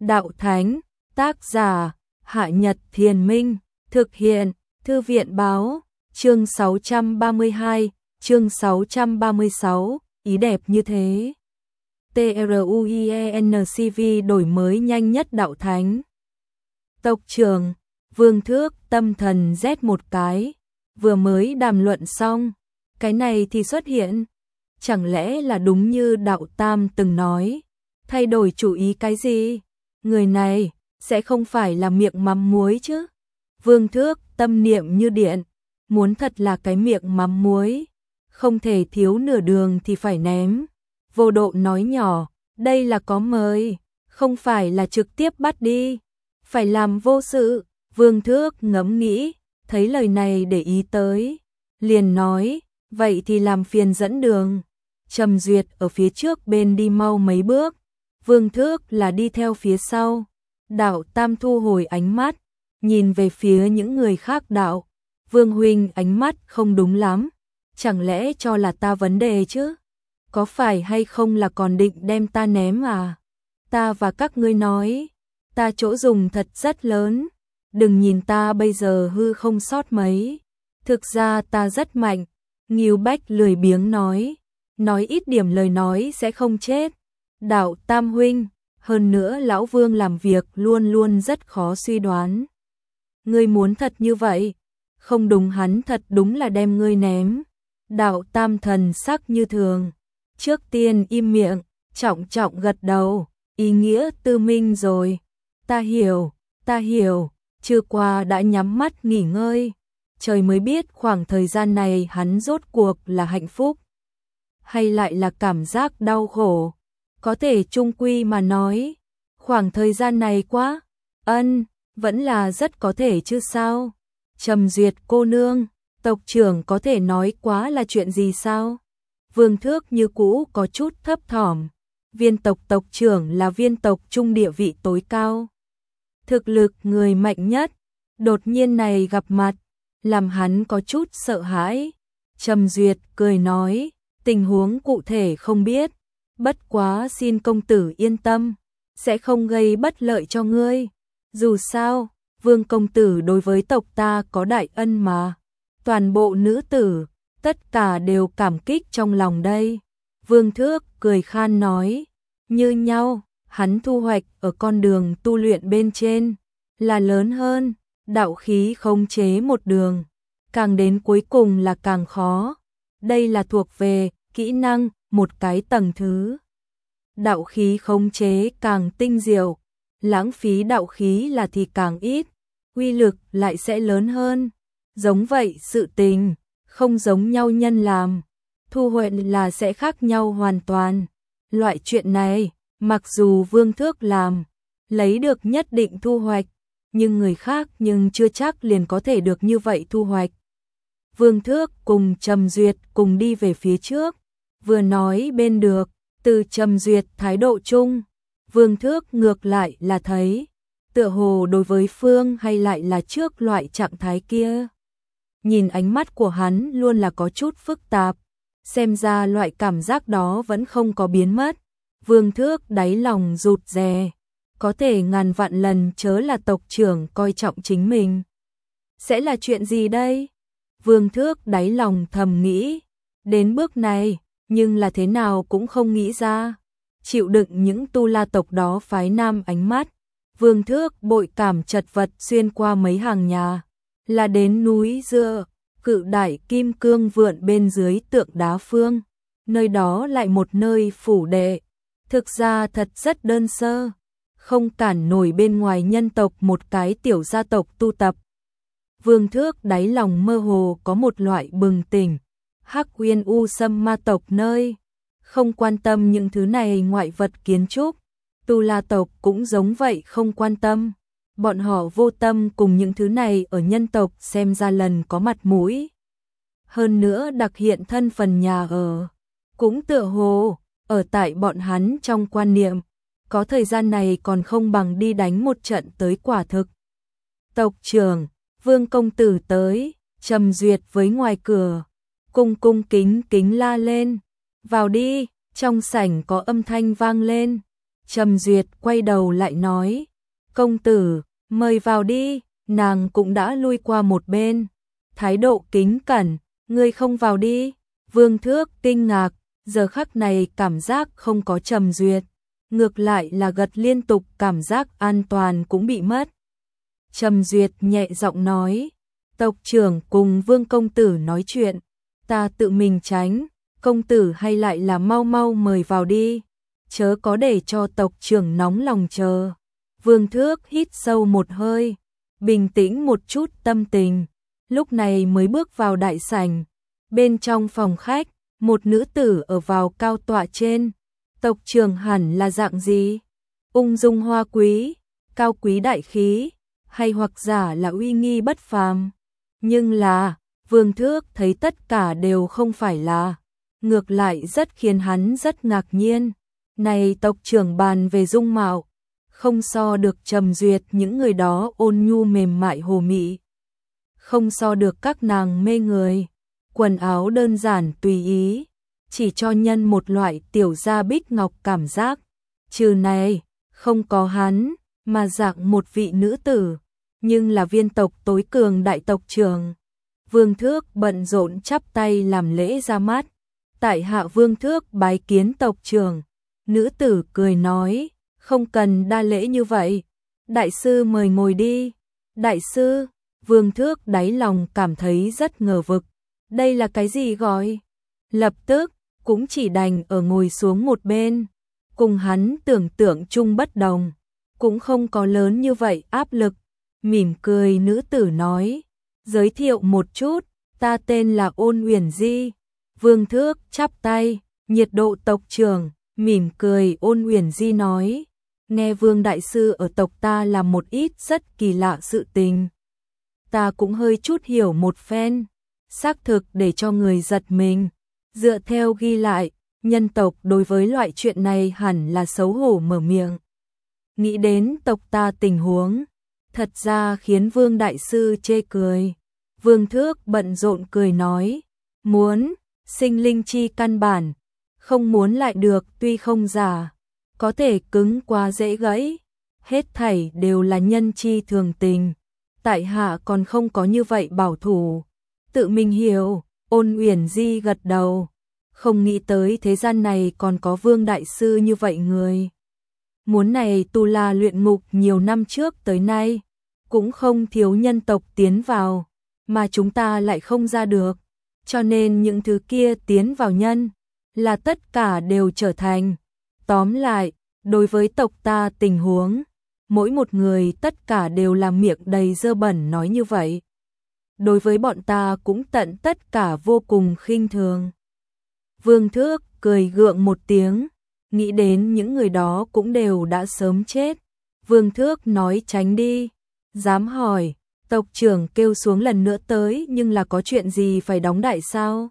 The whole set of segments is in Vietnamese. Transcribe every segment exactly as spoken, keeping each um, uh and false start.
Đạo Thánh, tác giả, Hạ Nhật Thiền Minh, thực hiện, Thư viện Báo, chương sáu trăm ba mươi hai, chương sáu trăm ba mươi sáu, ý đẹp như thế. TRUIENCV đổi mới nhanh nhất Đạo Thánh. Tộc trưởng, Vương Thước tâm thần rét một cái, vừa mới đàm luận xong, cái này thì xuất hiện. Chẳng lẽ là đúng như Đạo Tam từng nói, thay đổi chủ ý cái gì? Người này sẽ không phải là miệng mắm muối chứ? Vương Thước tâm niệm như điện, muốn thật là cái miệng mắm muối, không thể thiếu nửa đường thì phải ném. Vô Độ nói nhỏ, đây là có mời, không phải là trực tiếp bắt đi, phải làm vô sự. Vương Thước ngẫm nghĩ, thấy lời này để ý tới, liền nói, vậy thì làm phiền dẫn đường. Trầm Duyệt ở phía trước bên đi mau mấy bước, Vương Thước là đi theo phía sau. Đạo Tam thu hồi ánh mắt, nhìn về phía những người khác. Đạo Vương huynh ánh mắt không đúng lắm, chẳng lẽ cho là ta vấn đề chứ? Có phải hay không là còn định đem ta ném à? Ta và các ngươi nói, ta chỗ dùng thật rất lớn, đừng nhìn ta bây giờ hư không sót mấy, thực ra ta rất mạnh. Ngưu Bách lười biếng nói, nói ít điểm lời nói sẽ không chết. Đạo Tam huynh, hơn nữa lão Vương làm việc luôn luôn rất khó suy đoán. Ngươi muốn thật như vậy? Không đúng, hắn thật đúng là đem ngươi ném. Đạo Tam thần sắc như thường, trước tiên im miệng, trọng trọng gật đầu, ý nghĩa tư minh rồi. Ta hiểu, ta hiểu, trưa qua đã nhắm mắt nghỉ ngơi, trời mới biết khoảng thời gian này hắn rốt cuộc là hạnh phúc hay lại là cảm giác đau khổ. Có thể chung quy mà nói, khoảng thời gian này quá, ân, vẫn là rất có thể chứ sao? Trầm Duyệt cô nương, tộc trưởng có thể nói quá là chuyện gì sao? Vương Thước như cũ có chút thấp thỏm, viên tộc tộc trưởng là viên tộc trung địa vị tối cao, thực lực người mạnh nhất, đột nhiên này gặp mặt, làm hắn có chút sợ hãi. Trầm Duyệt cười nói, tình huống cụ thể không biết, bất quá xin công tử yên tâm, sẽ không gây bất lợi cho ngươi. Dù sao, Vương công tử đối với tộc ta có đại ân mà, toàn bộ nữ tử, tất cả đều cảm kích trong lòng đây. Vương Thước cười khan nói, như nhau, hắn thu hoạch ở con đường tu luyện bên trên là lớn hơn, đạo khí khống chế một đường, càng đến cuối cùng là càng khó. Đây là thuộc về kỹ năng một cái tầng thứ. Đạo khí khống chế càng tinh diệu, lãng phí đạo khí là thì càng ít, uy lực lại sẽ lớn hơn. Giống vậy sự tình, không giống nhau nhân làm, thu hoạch là sẽ khác nhau hoàn toàn. Loại chuyện này, mặc dù Vương Thước làm, lấy được nhất định thu hoạch, nhưng người khác nhưng chưa chắc liền có thể được như vậy thu hoạch. Vương Thước cùng Trầm Duyệt cùng đi về phía trước, vừa nói bên được, từ Trầm Duyệt thái độ chung, Vương Thước ngược lại là thấy, tựa hồ đối với Phương hay lại là trước loại trạng thái kia. Nhìn ánh mắt của hắn luôn là có chút phức tạp, xem ra loại cảm giác đó vẫn không có biến mất. Vương Thước đáy lòng rụt rè, có thể ngàn vạn lần chớ là tộc trưởng coi trọng chính mình. Sẽ là chuyện gì đây? Vương Thước đáy lòng thầm nghĩ, đến bước này, nhưng là thế nào cũng không nghĩ ra. Chịu đựng những tu la tộc đó phái nam ánh mắt, Vương Thước bội cảm chật vật xuyên qua mấy hàng nhà, là đến núi Dựa, cự đại kim cương vượn bên dưới tượng đá phương. Nơi đó lại một nơi phủ đệ, thực ra thật rất đơn sơ, không cản nổi bên ngoài nhân tộc một cái tiểu gia tộc tu tập. Vương Thước đáy lòng mơ hồ có một loại bừng tỉnh, Hắc Uyên U Sâm ma tộc nơi, không quan tâm những thứ này ngoại vật kiến trúc, tu la tộc cũng giống vậy không quan tâm, bọn họ vô tâm cùng những thứ này ở nhân tộc xem ra lần có mặt mũi. Hơn nữa đặc hiện thân phần nhà ở, cũng tựa hồ, ở tại bọn hắn trong quan niệm, có thời gian này còn không bằng đi đánh một trận tới quả thực. Tộc trưởng, Vương công tử tới. Trầm Duyệt với ngoài cửa, cung cung kính kính la lên, vào đi. Trong sảnh có âm thanh vang lên, Trầm Duyệt quay đầu lại nói, công tử, mời vào đi, nàng cũng đã lui qua một bên, thái độ kính cẩn, ngươi không vào đi. Vương Thước kinh ngạc, giờ khắc này cảm giác không có Trầm Duyệt, ngược lại là gật liên tục, cảm giác an toàn cũng bị mất. Trầm Duyệt nhẹ giọng nói, tộc trưởng cùng Vương công tử nói chuyện, ta tự mình tránh, công tử hay lại là mau mau mời vào đi, chớ có để cho tộc trưởng nóng lòng chờ. Vương Thước hít sâu một hơi, bình tĩnh một chút tâm tình, lúc này mới bước vào đại sảnh. Bên trong phòng khách, một nữ tử ở vào cao tọa trên. Tộc trưởng hẳn là dạng gì? Ung dung hoa quý, cao quý đại khí, hay hoặc giả là uy nghi bất phàm? Nhưng là, Vương Thước thấy tất cả đều không phải là, ngược lại rất khiến hắn rất ngạc nhiên. Này tộc trưởng bàn về dung mạo, không so được Trầm Duyệt những người đó ôn nhu mềm mại hồ mị, không so được các nàng mê người, quần áo đơn giản tùy ý, chỉ cho nhân một loại tiểu gia bích ngọc cảm giác. Trừ này, không có hắn, mà dạng một vị nữ tử, nhưng là viên tộc tối cường đại tộc trưởng. Vương Thước bận rộn chắp tay làm lễ ra mắt, tại hạ Vương Thước bái kiến tộc trưởng. Nữ tử cười nói, không cần đa lễ như vậy, đại sư mời ngồi đi. Đại sư, Vương Thước đáy lòng cảm thấy rất ngờ vực, đây là cái gì gọi? Lập tức, cũng chỉ đành ở ngồi xuống một bên, cùng hắn tưởng tượng chung bất đồng, cũng không có lớn như vậy áp lực. Mỉm cười nữ tử nói, giới thiệu một chút, ta tên là Ôn Uyển Di. Vương Thước chắp tay, nhiệt độ tộc trưởng, mỉm cười Ôn Uyển Di nói, nghe Vương đại sư ở tộc ta làm một ít rất kỳ lạ sự tình, ta cũng hơi chút hiểu một phen, xác thực để cho người giật mình. Dựa theo ghi lại, nhân tộc đối với loại chuyện này hẳn là xấu hổ mở miệng. Nghĩ đến tộc ta tình huống, thật ra khiến Vương đại sư chê cười. Vương Thước bận rộn cười nói, muốn, sinh linh chi căn bản, không muốn lại được, tuy không giả, có thể cứng quá dễ gãy, hết thảy đều là nhân chi thường tình, tại hạ còn không có như vậy bảo thủ, tự mình hiểu. Ôn Uyển Di gật đầu, không nghĩ tới thế gian này còn có Vương đại sư như vậy người. Muốn này Tu La luyện ngục nhiều năm trước tới nay, cũng không thiếu nhân tộc tiến vào, mà chúng ta lại không ra được, cho nên những thứ kia tiến vào nhân, là tất cả đều trở thành. Tóm lại, đối với tộc ta tình huống, mỗi một người tất cả đều là miệng đầy dơ bẩn nói như vậy. Đối với bọn ta cũng tận tất cả vô cùng khinh thường. Vương Thước cười gượng một tiếng, nghĩ đến những người đó cũng đều đã sớm chết. Vương Thước nói tránh đi, dám hỏi, tộc trưởng kêu xuống lần nữa tới nhưng là có chuyện gì phải đóng đại sao?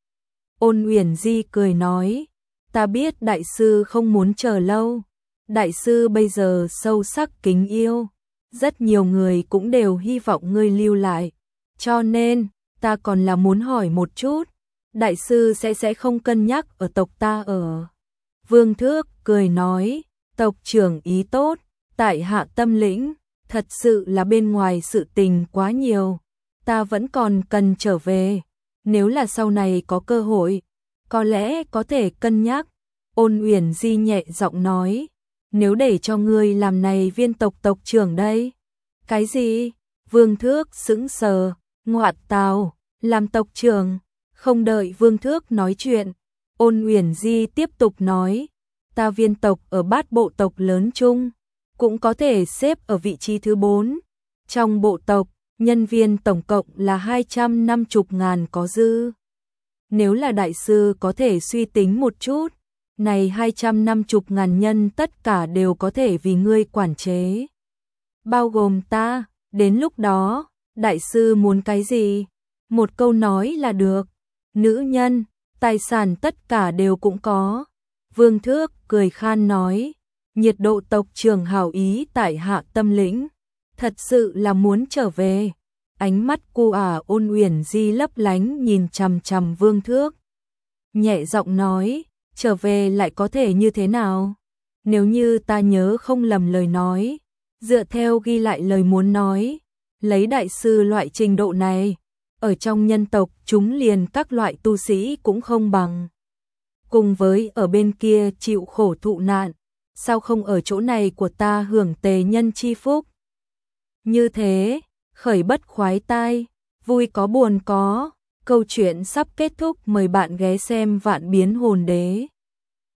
Ôn Uyển Di cười nói, ta biết đại sư không muốn chờ lâu, đại sư bây giờ sâu sắc kính yêu, rất nhiều người cũng đều hy vọng ngươi lưu lại. Cho nên, ta còn là muốn hỏi một chút, đại sư sẽ sẽ không cân nhắc ở tộc ta ở. Vương Thước cười nói, tộc trưởng ý tốt, tại hạ tâm lĩnh, thật sự là bên ngoài sự tình quá nhiều, ta vẫn còn cần trở về, nếu là sau này có cơ hội, có lẽ có thể cân nhắc. Ôn Uyển Di nhẹ giọng nói, nếu để cho ngươi làm này viên tộc tộc trưởng đây. Cái gì? Vương Thước sững sờ. Ngoạt tào, làm tộc trưởng. Không đợi Vương Thước nói chuyện, Ôn Uyển Di tiếp tục nói, ta viên tộc ở bát bộ tộc lớn chung, cũng có thể xếp ở vị trí thứ bốn. Trong bộ tộc, nhân viên tổng cộng là hai trăm năm mươi ngàn có dư. Nếu là đại sư có thể suy tính một chút, này hai trăm năm mươi ngàn nhân tất cả đều có thể vì ngươi quản chế. Bao gồm ta, đến lúc đó, đại sư muốn cái gì? Một câu nói là được. Nữ nhân, tài sản tất cả đều cũng có. Vương Thước cười khan nói, nhiệt độ tộc trưởng hảo ý tại hạ tâm lĩnh, thật sự là muốn trở về. Ánh mắt cô ả Ôn Uyển Di lấp lánh nhìn chằm chằm Vương Thước. Nhẹ giọng nói, trở về lại có thể như thế nào? Nếu như ta nhớ không lầm lời nói, dựa theo ghi lại lời muốn nói, lấy đại sư loại trình độ này, ở trong nhân tộc chúng liền các loại tu sĩ cũng không bằng. Cùng với ở bên kia chịu khổ thụ nạn, sao không ở chỗ này của ta hưởng tề nhân chi phúc? Như thế, khởi bất khoái tai, vui có buồn có, câu chuyện sắp kết thúc, mời bạn ghé xem Vạn Biến Hồn Đế.